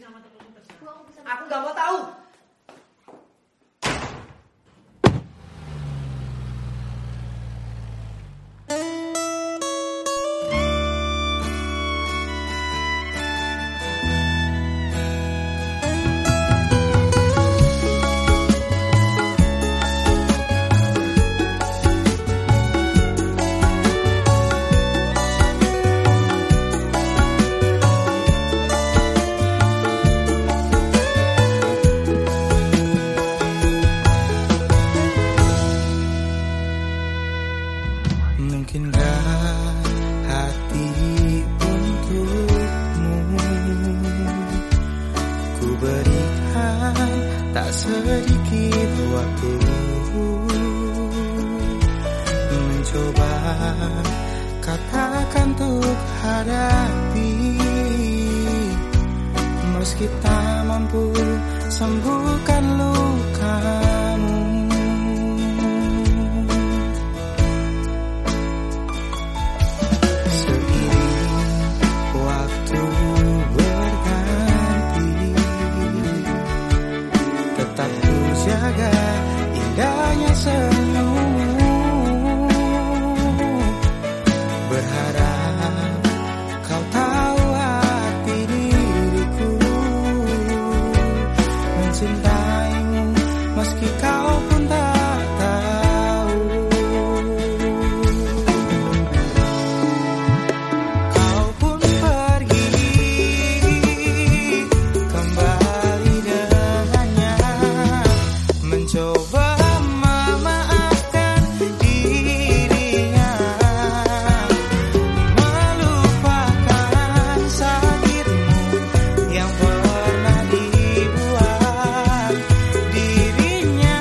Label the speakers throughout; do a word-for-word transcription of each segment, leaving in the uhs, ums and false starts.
Speaker 1: Aku nggak mau tahu.
Speaker 2: Mungkinkah hati untukmu ku berikan tak sedikit waktu mencoba katakan untuk hadapi, meski tak mampu sembuhkan lukamu. Jaga indahnya senyummu, berharap kau tahu hati diriku mencintaimu meski kau pun tak tahu. Kau pun pergi kembali dengannya, mencoba memaafkan dirinya, melupakan sakitmu yang pernah dibuat dirinya.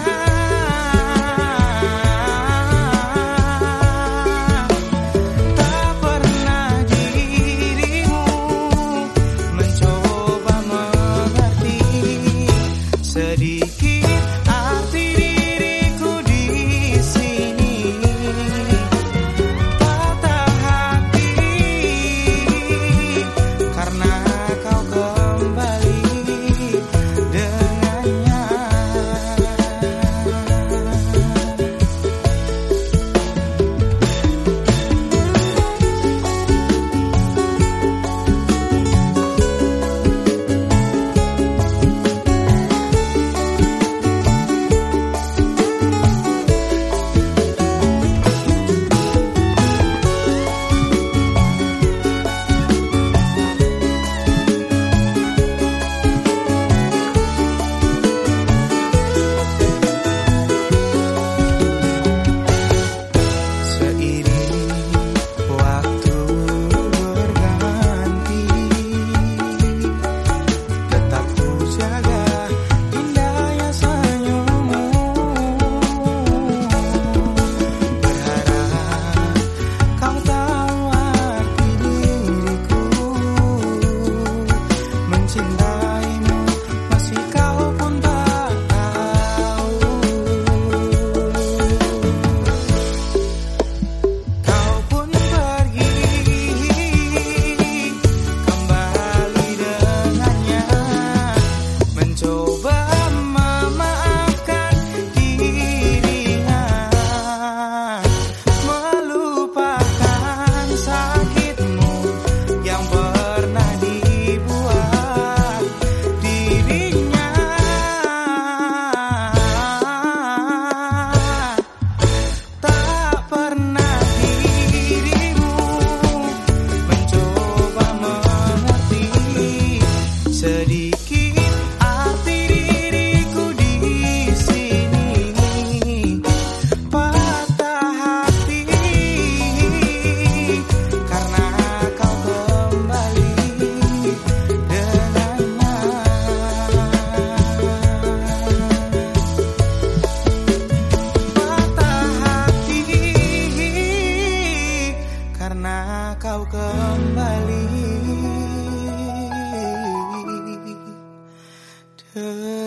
Speaker 2: Tak pernah dirimu mencoba mengerti sedikit arti diriku di sini. Patah hati karena kau kembali dengannya. Kau kembali.